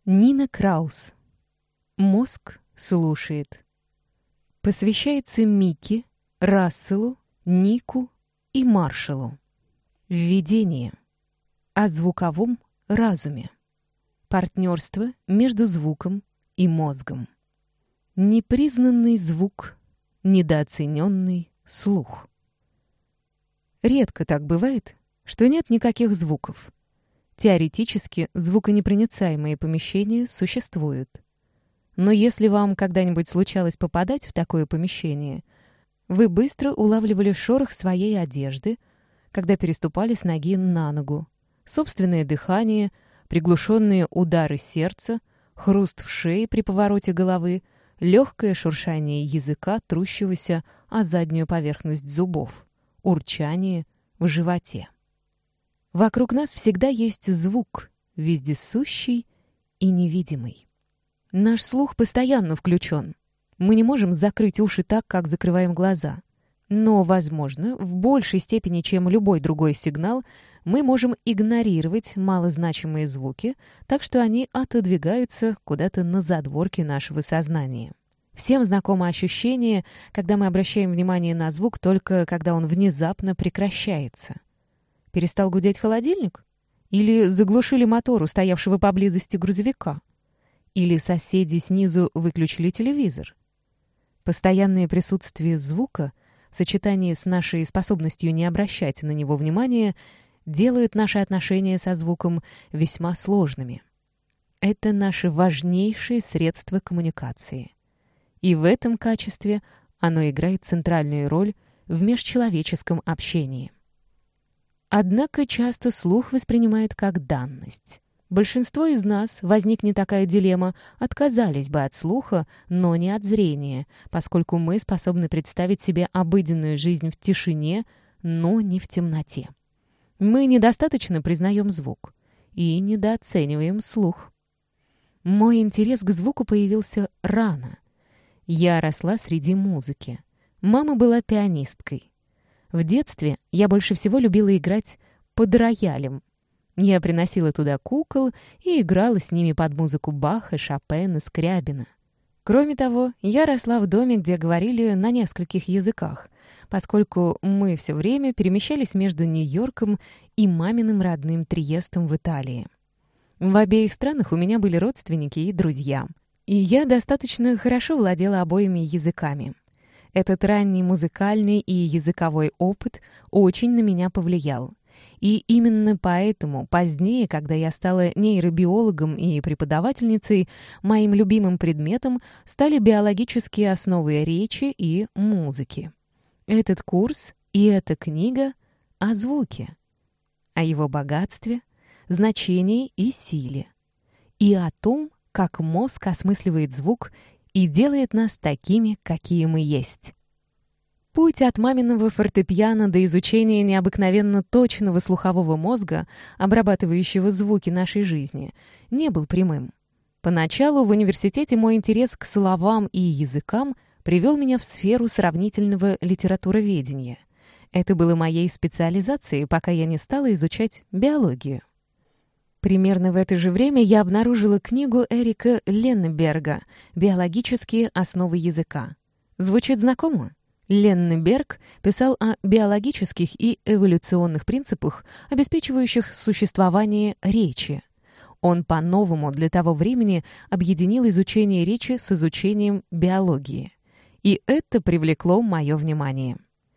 Нина Краус. Мозг слушает. Посвящается Микки, Расселу, Нику и Маршалу. Введение. О звуковом разуме. Партнерство между звуком и мозгом. Непризнанный звук, недооцененный слух. Редко так бывает, что нет никаких звуков. Теоретически звуконепроницаемые помещения существуют. Но если вам когда-нибудь случалось попадать в такое помещение, вы быстро улавливали шорох своей одежды, когда переступали с ноги на ногу, собственное дыхание, приглушенные удары сердца, хруст в шее при повороте головы, легкое шуршание языка, трущегося о заднюю поверхность зубов, урчание в животе. Вокруг нас всегда есть звук, вездесущий и невидимый. Наш слух постоянно включен. Мы не можем закрыть уши так, как закрываем глаза. Но, возможно, в большей степени, чем любой другой сигнал, мы можем игнорировать малозначимые звуки, так что они отодвигаются куда-то на задворки нашего сознания. Всем знакомо ощущение, когда мы обращаем внимание на звук только когда он внезапно прекращается. Перестал гудеть холодильник? Или заглушили мотор у стоявшего поблизости грузовика? Или соседи снизу выключили телевизор? Постоянное присутствие звука в сочетании с нашей способностью не обращать на него внимания делают наши отношения со звуком весьма сложными. Это наше важнейшее средство коммуникации. И в этом качестве оно играет центральную роль в межчеловеческом общении. Однако часто слух воспринимают как данность. Большинство из нас, возникнет такая дилемма, отказались бы от слуха, но не от зрения, поскольку мы способны представить себе обыденную жизнь в тишине, но не в темноте. Мы недостаточно признаем звук и недооцениваем слух. Мой интерес к звуку появился рано. Я росла среди музыки. Мама была пианисткой. В детстве я больше всего любила играть под роялем. Я приносила туда кукол и играла с ними под музыку Баха, Шопена, Скрябина. Кроме того, я росла в доме, где говорили на нескольких языках, поскольку мы все время перемещались между Нью-Йорком и маминым родным Триестом в Италии. В обеих странах у меня были родственники и друзья, и я достаточно хорошо владела обоими языками. Этот ранний музыкальный и языковой опыт очень на меня повлиял. И именно поэтому позднее, когда я стала нейробиологом и преподавательницей, моим любимым предметом стали биологические основы речи и музыки. Этот курс и эта книга о звуке, о его богатстве, значении и силе, и о том, как мозг осмысливает звук и делает нас такими, какие мы есть. Путь от маминого фортепиано до изучения необыкновенно точного слухового мозга, обрабатывающего звуки нашей жизни, не был прямым. Поначалу в университете мой интерес к словам и языкам привел меня в сферу сравнительного литературоведения. Это было моей специализацией, пока я не стала изучать биологию. Примерно в это же время я обнаружила книгу Эрика Леннеберга «Биологические основы языка». Звучит знакомо? Леннеберг писал о биологических и эволюционных принципах, обеспечивающих существование речи. Он по-новому для того времени объединил изучение речи с изучением биологии. И это привлекло мое внимание.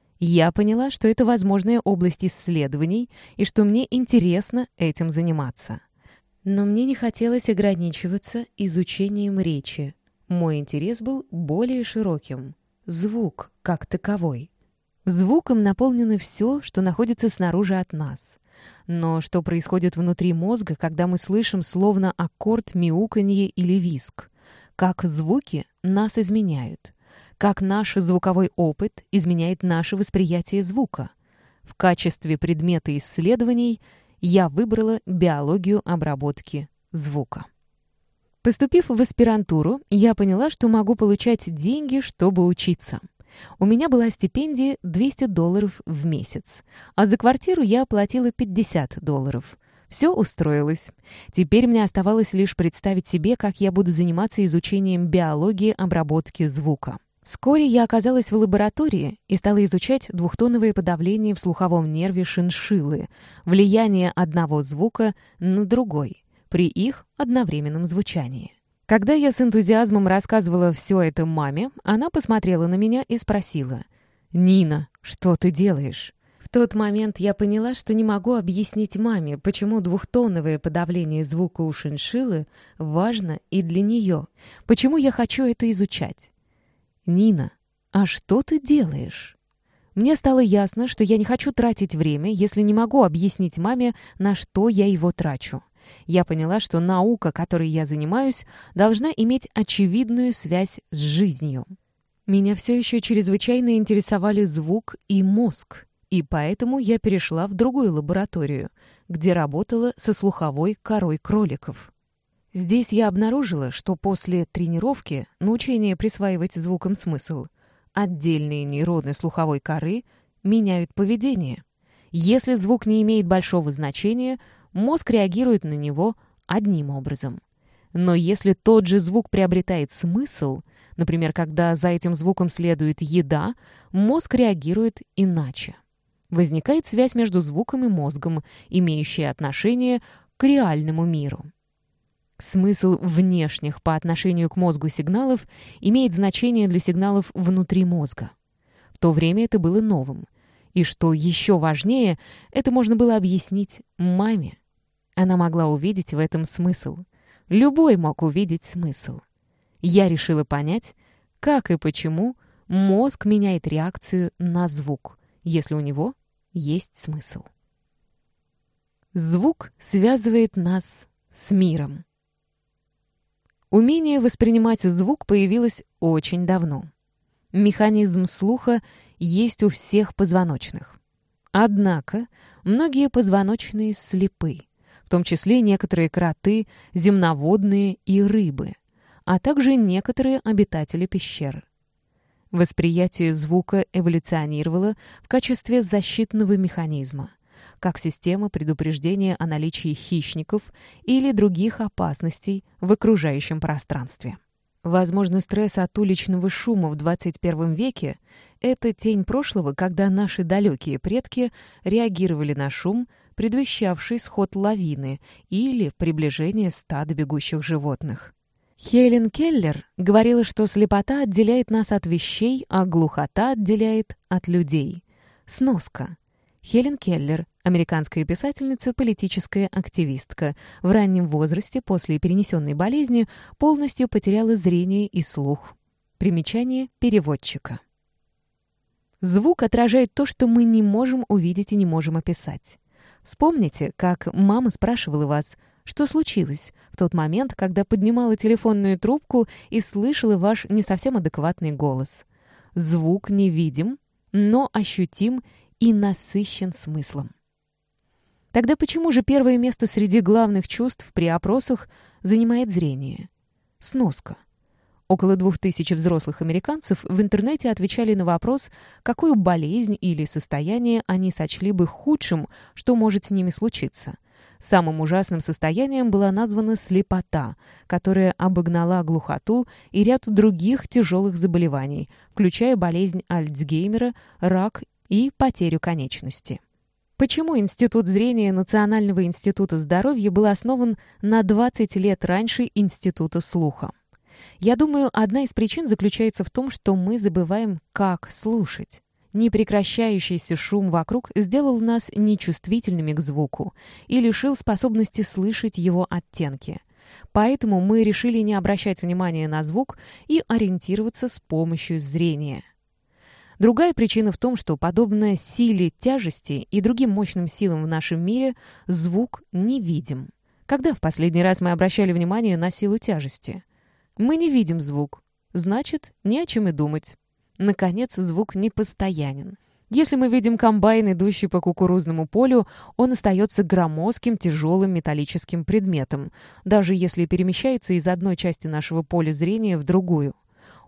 Я поняла, что это возможная область исследований и что мне интересно этим заниматься. Но мне не хотелось ограничиваться изучением речи. Мой интерес был более широким. Звук как таковой. Звуком наполнено все, что находится снаружи от нас. Но что происходит внутри мозга, когда мы слышим словно аккорд, мяуканье или визг? Как звуки нас изменяют? Как наш звуковой опыт изменяет наше восприятие звука? В качестве предмета исследований я выбрала биологию обработки звука. Поступив в аспирантуру, я поняла, что могу получать деньги, чтобы учиться. У меня была стипендия $200 в месяц, а за квартиру я платила $50. Все устроилось. Теперь мне оставалось лишь представить себе, как я буду заниматься изучением биологии обработки звука. Вскоре я оказалась в лаборатории и стала изучать двухтоновые подавления в слуховом нерве шиншиллы, влияние одного звука на другой при их одновременном звучании. Когда я с энтузиазмом рассказывала все это маме, она посмотрела на меня и спросила: «Нина, что ты делаешь?» В тот момент я поняла, что не могу объяснить маме, почему двухтоновое подавление звука у шиншиллы важно и для нее, почему я хочу это изучать. «Нина, а что ты делаешь?» Мне стало ясно, что я не хочу тратить время, если не могу объяснить маме, на что я его трачу. Я поняла, что наука, которой я занимаюсь, должна иметь очевидную связь с жизнью. Меня все еще чрезвычайно интересовали звук и мозг, и поэтому я перешла в другую лабораторию, где работала со слуховой корой кроликов. Здесь я обнаружила, что после тренировки, научения присваивать звукам смысл, отдельные нейроны слуховой коры меняют поведение. Если звук не имеет большого значения, мозг реагирует на него одним образом. Но если тот же звук приобретает смысл, например, когда за этим звуком следует еда, мозг реагирует иначе. Возникает связь между звуком и мозгом, имеющая отношение к реальному миру. Смысл внешних по отношению к мозгу сигналов имеет значение для сигналов внутри мозга. В то время это было новым. И что еще важнее, это можно было объяснить маме. Она могла увидеть в этом смысл. Любой мог увидеть смысл. Я решила понять, как и почему мозг меняет реакцию на звук, если у него есть смысл. Звук связывает нас с миром. Умение воспринимать звук появилось очень давно. Механизм слуха есть у всех позвоночных. Однако многие позвоночные слепы, в том числе некоторые кроты, земноводные и рыбы, а также некоторые обитатели пещер. Восприятие звука эволюционировало в качестве защитного механизма, как система предупреждения о наличии хищников или других опасностей в окружающем пространстве. Возможно, стресс от уличного шума в 21 веке — это тень прошлого, когда наши далекие предки реагировали на шум, предвещавший сход лавины или приближение стада бегущих животных. Хелен Келлер говорила, что слепота отделяет нас от вещей, а глухота отделяет от людей. Сноска. Хелен Келлер, американская писательница, политическая активистка, в раннем возрасте после перенесенной болезни полностью потеряла зрение и слух. Примечание переводчика. Звук отражает то, что мы не можем увидеть и не можем описать. Вспомните, как мама спрашивала вас, что случилось в тот момент, когда поднимала телефонную трубку и слышала ваш не совсем адекватный голос. Звук невидим, но ощутим и насыщен смыслом. Тогда почему же первое место среди главных чувств при опросах занимает зрение? Сноска. Около 2000 взрослых американцев в интернете отвечали на вопрос, какую болезнь или состояние они сочли бы худшим, что может с ними случиться. Самым ужасным состоянием была названа слепота, которая обогнала глухоту и ряд других тяжелых заболеваний, включая болезнь Альцгеймера, рак и потерю конечности. Почему Институт зрения Национального института здоровья был основан на 20 лет раньше Института слуха? Я думаю, одна из причин заключается в том, что мы забываем, как слушать. Непрекращающийся шум вокруг сделал нас нечувствительными к звуку и лишил способности слышать его оттенки. Поэтому мы решили не обращать внимания на звук и ориентироваться с помощью зрения. Другая причина в том, что, подобно силе тяжести и другим мощным силам в нашем мире, звук невидим. Когда в последний раз мы обращали внимание на силу тяжести? Мы не видим звук. Значит, не о чем и думать. Наконец, звук непостоянен. Если мы видим комбайн, идущий по кукурузному полю, он остается громоздким, тяжелым металлическим предметом, даже если перемещается из одной части нашего поля зрения в другую.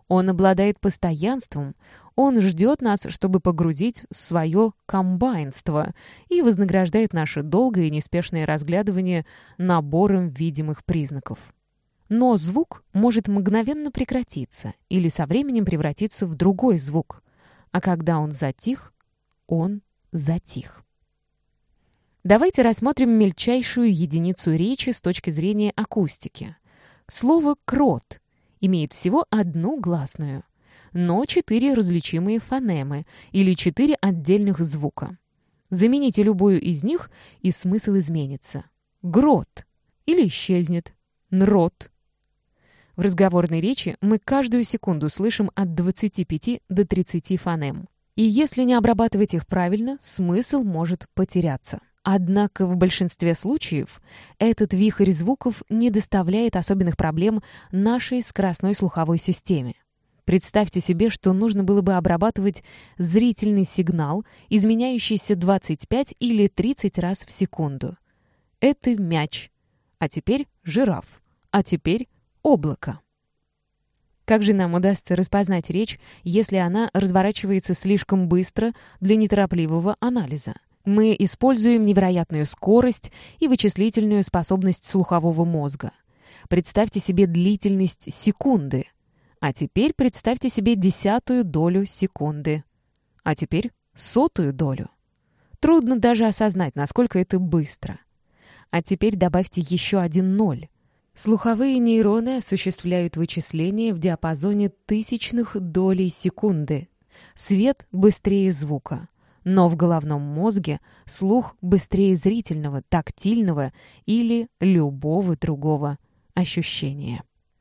Он обладает постоянством. Он ждет нас, чтобы погрузить в свое комбайнство и вознаграждает наше долгое и неспешное разглядывание набором видимых признаков. Но звук может мгновенно прекратиться или со временем превратиться в другой звук. А когда он затих, он затих. Давайте рассмотрим мельчайшую единицу речи с точки зрения акустики. Слово «крот» имеет всего одну гласную, но 4 различимые фонемы или 4 отдельных звука. Замените любую из них, и смысл изменится. Грот или исчезнет. Нрот. В разговорной речи мы каждую секунду слышим от 25 до 30 фонем. И если не обрабатывать их правильно, смысл может потеряться. Однако в большинстве случаев этот вихрь звуков не доставляет особенных проблем нашей скоростной слуховой системе. Представьте себе, что нужно было бы обрабатывать зрительный сигнал, изменяющийся 25 или 30 раз в секунду. Это мяч, а теперь жираф, а теперь облако. Как же нам удастся распознать речь, если она разворачивается слишком быстро для неторопливого анализа? Мы используем невероятную скорость и вычислительную способность слухового мозга. Представьте себе длительность секунды. А теперь представьте себе 10-ую долю секунды. А теперь 100-ю долю. Трудно даже осознать, насколько это быстро. А теперь добавьте еще 1 0. Слуховые нейроны осуществляют вычисления в диапазоне тысячных долей секунды. Свет быстрее звука. Но в головном мозге слух быстрее зрительного, тактильного или любого другого ощущения.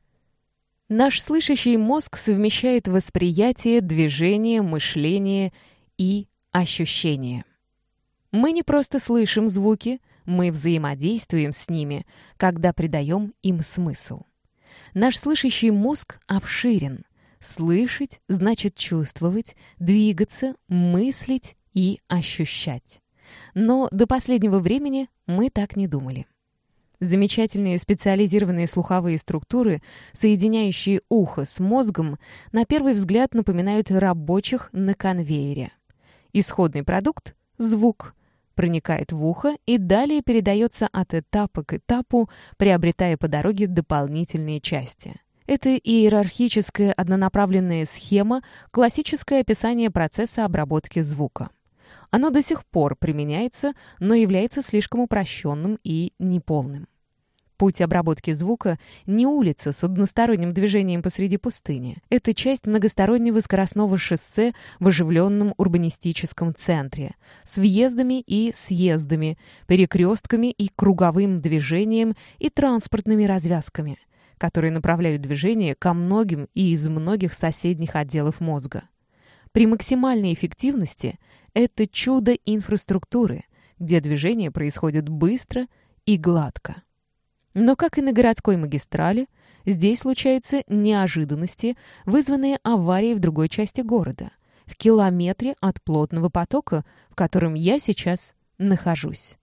Наш слышащий мозг совмещает восприятие, движение, мышление и ощущение. Мы не просто слышим звуки, мы взаимодействуем с ними, когда придаем им смысл. Наш слышащий мозг обширен. Слышать значит чувствовать, двигаться, мыслить и ощущать. Но до последнего времени мы так не думали. Замечательные специализированные слуховые структуры, соединяющие ухо с мозгом, на первый взгляд напоминают рабочих на конвейере. Исходный продукт — звук — проникает в ухо и далее передается от этапа к этапу, приобретая по дороге дополнительные части. Это иерархическая однонаправленная схема, классическое описание процесса обработки звука. Оно до сих пор применяется, но является слишком упрощенным и неполным. Путь обработки звука — не улица с односторонним движением посреди пустыни. Это часть многостороннего скоростного шоссе в оживленном урбанистическом центре, с въездами и съездами, перекрестками и круговым движением и транспортными развязками, которые направляют движение ко многим и из многих соседних отделов мозга. При максимальной эффективности это чудо инфраструктуры, где движение происходит быстро и гладко. Но, как и на городской магистрали, здесь случаются неожиданности, вызванные аварией в другой части города, в километре от плотного потока, в котором я сейчас нахожусь.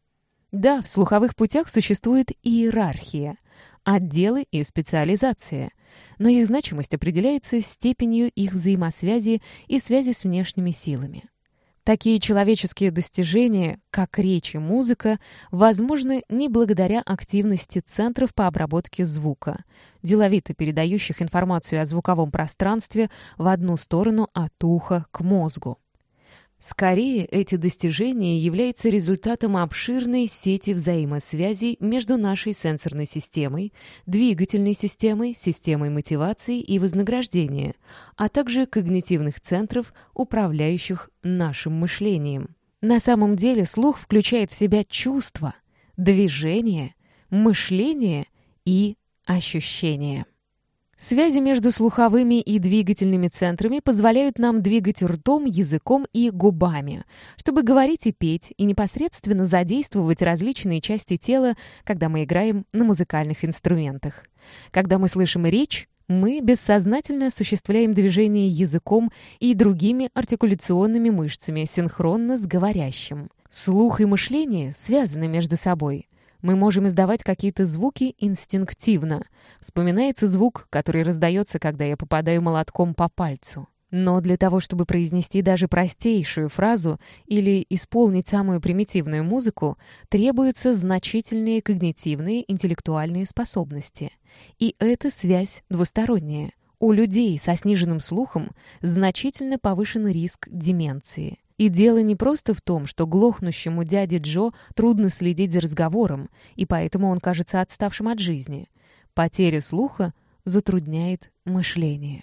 Да, в слуховых путях существует иерархия, отделы и специализация, но их значимость определяется степенью их взаимосвязи и связи с внешними силами. Такие человеческие достижения, как речь и музыка, возможны не благодаря активности центров по обработке звука, деловито передающих информацию о звуковом пространстве в одну сторону от уха к мозгу. Скорее, эти достижения являются результатом обширной сети взаимосвязей между нашей сенсорной системой, двигательной системой, системой мотивации и вознаграждения, а также когнитивных центров, управляющих нашим мышлением. На самом деле слух включает в себя чувства, движение, мышление и ощущение. Связи между слуховыми и двигательными центрами позволяют нам двигать ртом, языком и губами, чтобы говорить и петь, и непосредственно задействовать различные части тела, когда мы играем на музыкальных инструментах. Когда мы слышим речь, мы бессознательно осуществляем движение языком и другими артикуляционными мышцами синхронно с говорящим. Слух и мышление связаны между собой. Мы можем издавать какие-то звуки инстинктивно. Вспоминается звук, который раздается, когда я попадаю молотком по пальцу. Но для того, чтобы произнести даже простейшую фразу или исполнить самую примитивную музыку, требуются значительные когнитивные интеллектуальные способности. И эта связь двусторонняя. У людей со сниженным слухом значительно повышен риск деменции. И дело не просто в том, что глохнущему дяде Джо трудно следить за разговором, и поэтому он кажется отставшим от жизни. Потеря слуха затрудняет мышление.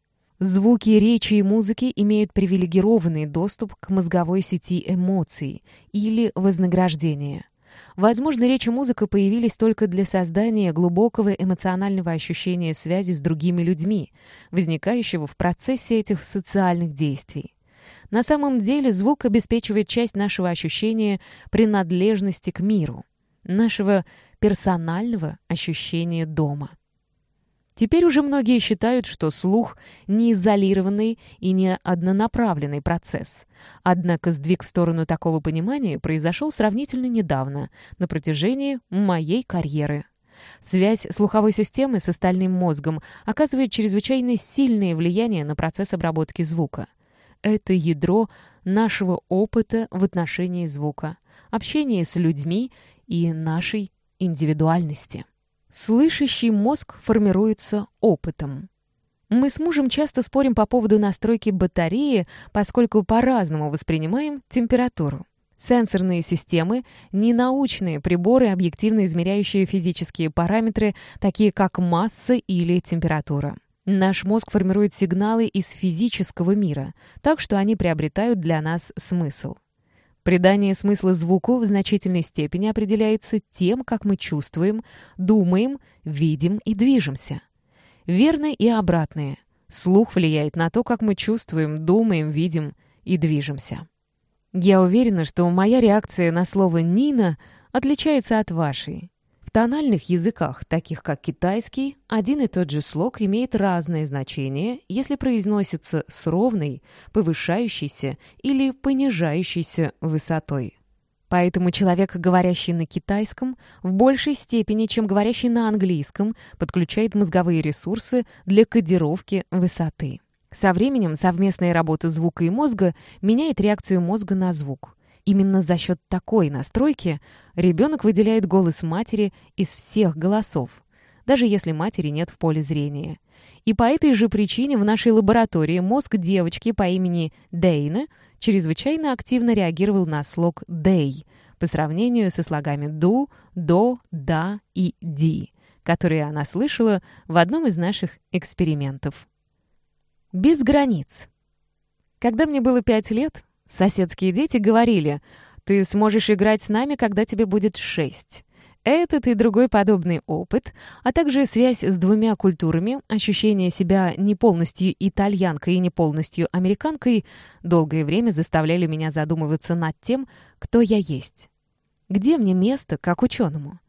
Звуки речи и музыки имеют привилегированный доступ к мозговой сети эмоций или вознаграждения. Возможно, речь и музыка появились только для создания глубокого эмоционального ощущения связи с другими людьми, возникающего в процессе этих социальных действий. На самом деле звук обеспечивает часть нашего ощущения принадлежности к миру, нашего персонального ощущения дома. Теперь уже многие считают, что слух — не изолированный и не однонаправленный процесс. Однако сдвиг в сторону такого понимания произошел сравнительно недавно, на протяжении моей карьеры. Связь слуховой системы с остальным мозгом оказывает чрезвычайно сильное влияние на процесс обработки звука. Это ядро нашего опыта в отношении звука, общения с людьми и нашей индивидуальности. Слышащий мозг формируется опытом. Мы с мужем часто спорим по поводу настройки батареи, поскольку по-разному воспринимаем температуру. Сенсорные системы — ненаучные приборы, объективно измеряющие физические параметры, такие как масса или температура. Наш мозг формирует сигналы из физического мира, так что они приобретают для нас смысл. Придание смысла звуку в значительной степени определяется тем, как мы чувствуем, думаем, видим и движемся. Верно и обратное. Слух влияет на то, как мы чувствуем, думаем, видим и движемся. Я уверена, что моя реакция на слово «Нина» отличается от вашей. В тональных языках, таких как китайский, один и тот же слог имеет разное значение, если произносится с ровной, повышающейся или понижающейся высотой. Поэтому человек, говорящий на китайском, в большей степени, чем говорящий на английском, подключает мозговые ресурсы для кодировки высоты. Со временем совместная работа звука и мозга меняет реакцию мозга на звук. Именно за счет такой настройки ребенок выделяет голос матери из всех голосов, даже если матери нет в поле зрения. И по этой же причине в нашей лаборатории мозг девочки по имени Дейна чрезвычайно активно реагировал на слог «дэй» по сравнению со слогами «ду», «до», «да» и «ди», которые она слышала в одном из наших экспериментов. Без границ. Когда мне было 5 лет, соседские дети говорили: «Ты сможешь играть с нами, когда тебе будет 6». Этот и другой подобный опыт, а также связь с двумя культурами, ощущение себя не полностью итальянкой и не полностью американкой, долгое время заставляли меня задумываться над тем, кто я есть. Где мне место как ученому?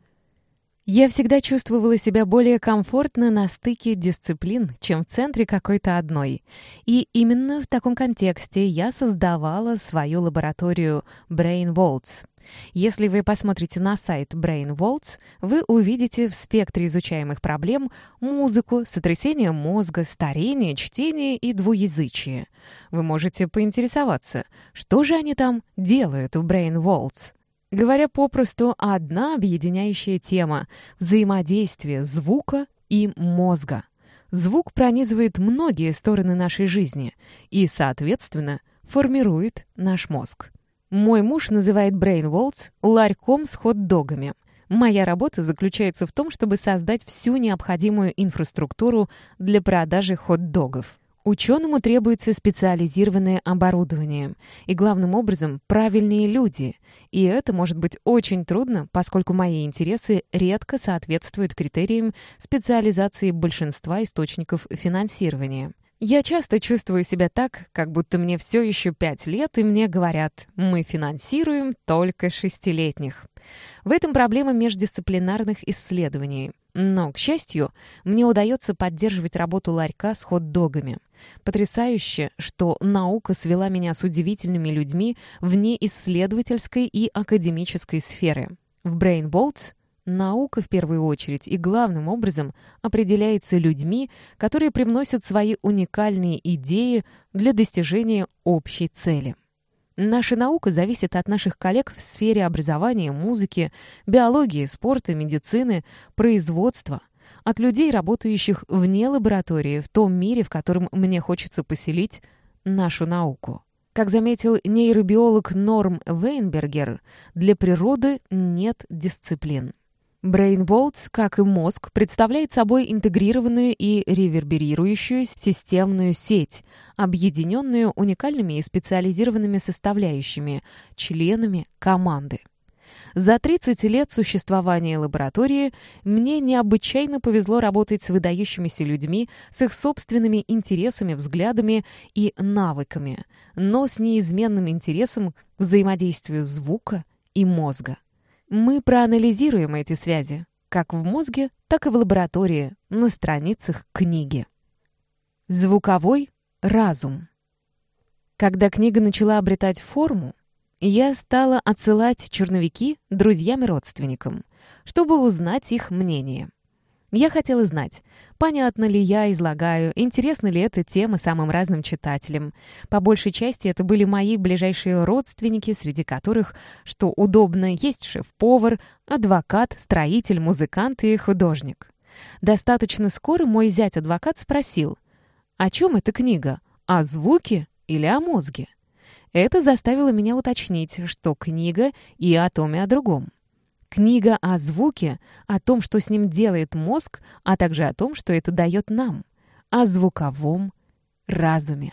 Я всегда чувствовала себя более комфортно на стыке дисциплин, чем в центре какой-то одной. И именно в таком контексте я создавала свою лабораторию Brain Vaults. Если вы посмотрите на сайт Brain Vaults, вы увидите в спектре изучаемых проблем музыку, сотрясение мозга, старение, чтение и двуязычие. Вы можете поинтересоваться, что же они там делают в Brain Vaults. Говоря попросту, одна объединяющая тема — взаимодействие звука и мозга. Звук пронизывает многие стороны нашей жизни и, соответственно, формирует наш мозг. Мой муж называет Brain Vaults ларьком с хот-догами. Моя работа заключается в том, чтобы создать всю необходимую инфраструктуру для продажи хот-догов. Ученому требуется специализированное оборудование и, главным образом, правильные люди. И это может быть очень трудно, поскольку мои интересы редко соответствуют критериям специализации большинства источников финансирования. Я часто чувствую себя так, как будто мне все еще 5 лет, и мне говорят: «Мы финансируем только 6-летних». В этом проблема междисциплинарных исследований. Но, к счастью, мне удается поддерживать работу ларька с хот-догами. Потрясающе, что наука свела меня с удивительными людьми вне исследовательской и академической сферы. В BrainBolts наука в первую очередь и главным образом определяется людьми, которые привносят свои уникальные идеи для достижения общей цели. Наша наука зависит от наших коллег в сфере образования, музыки, биологии, спорта, медицины, производства, от людей, работающих вне лаборатории, в том мире, в котором мне хочется поселить нашу науку. Как заметил нейробиолог Норм Вейнбергер, для природы нет дисциплин. BrainBolts, как и мозг, представляет собой интегрированную и реверберирующую системную сеть, объединенную уникальными и специализированными составляющими, членами команды. За 30 лет существования лаборатории мне необычайно повезло работать с выдающимися людьми, с их собственными интересами, взглядами и навыками, но с неизменным интересом к взаимодействию звука и мозга. Мы проанализируем эти связи, как в мозге, так и в лаборатории, на страницах книги. Звуковой разум. Когда книга начала обретать форму, я стала отсылать черновики друзьям и родственникам, чтобы узнать их мнение. Я хотела знать, понятно ли я излагаю, интересна ли эта тема самым разным читателям. По большей части это были мои ближайшие родственники, среди которых, что удобно, есть шеф-повар, адвокат, строитель, музыкант и художник. Достаточно скоро мой зять-адвокат спросил: «О чем эта книга? О звуке или о мозге?» Это заставило меня уточнить, что книга и о том, и о другом. Книга о звуке, о том, что с ним делает мозг, а также о том, что это дает нам, о звуковом разуме.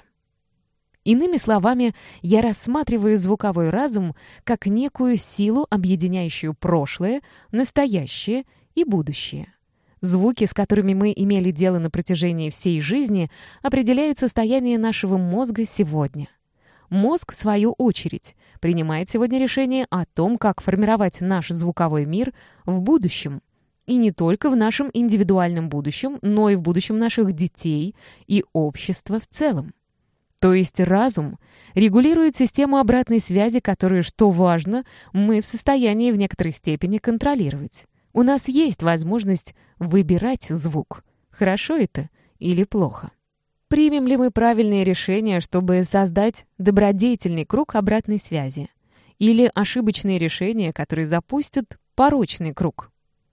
Иными словами, я рассматриваю звуковой разум как некую силу, объединяющую прошлое, настоящее и будущее. Звуки, с которыми мы имели дело на протяжении всей жизни, определяют состояние нашего мозга сегодня. Мозг, в свою очередь, принимает сегодня решение о том, как формировать наш звуковой мир в будущем. И не только в нашем индивидуальном будущем, но и в будущем наших детей и общества в целом. То есть разум регулирует систему обратной связи, которую, что важно, мы в состоянии в некоторой степени контролировать. У нас есть возможность выбирать звук. Хорошо это или плохо? Примем ли мы правильные решения, чтобы создать добродетельный круг обратной связи? Или ошибочные решения, которые запустят порочный круг?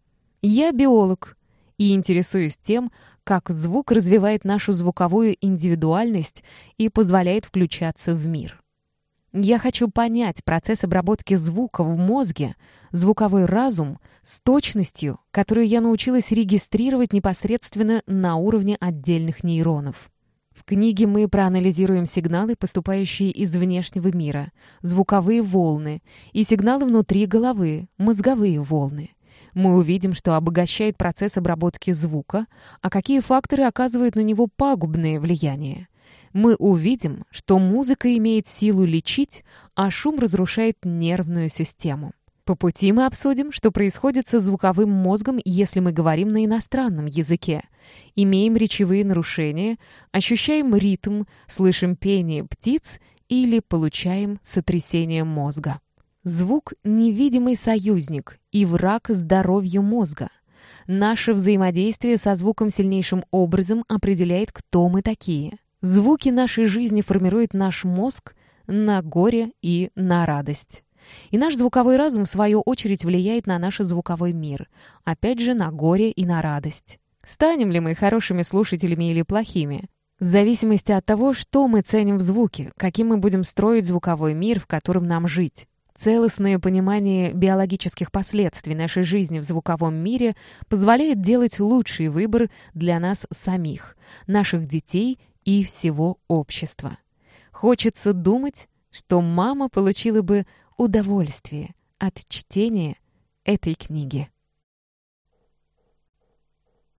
Я биолог и интересуюсь тем, как звук развивает нашу звуковую индивидуальность и позволяет включаться в мир. Я хочу понять процесс обработки звука в мозге, звуковой разум с точностью, которую я научилась регистрировать непосредственно на уровне отдельных нейронов. В книге мы проанализируем сигналы, поступающие из внешнего мира, звуковые волны, и сигналы внутри головы, мозговые волны. Мы увидим, что обогащает процесс обработки звука, а какие факторы оказывают на него пагубное влияние. Мы увидим, что музыка имеет силу лечить, а шум разрушает нервную систему. По пути мы обсудим, что происходит со звуковым мозгом, если мы говорим на иностранном языке. Имеем речевые нарушения, ощущаем ритм, слышим пение птиц или получаем сотрясение мозга. Звук — невидимый союзник и враг здоровью мозга. Наше взаимодействие со звуком сильнейшим образом определяет, кто мы такие. Звуки нашей жизни формируют наш мозг на горе и на радость. И наш звуковой разум, в свою очередь, влияет на наш звуковой мир. Опять же, на горе и на радость. Станем ли мы хорошими слушателями или плохими? В зависимости от того, что мы ценим в звуке, каким мы будем строить звуковой мир, в котором нам жить. Целостное понимание биологических последствий нашей жизни в звуковом мире позволяет делать лучший выбор для нас самих, наших детей и всего общества. Хочется думать, что мама получила бы удовольствие от чтения этой книги.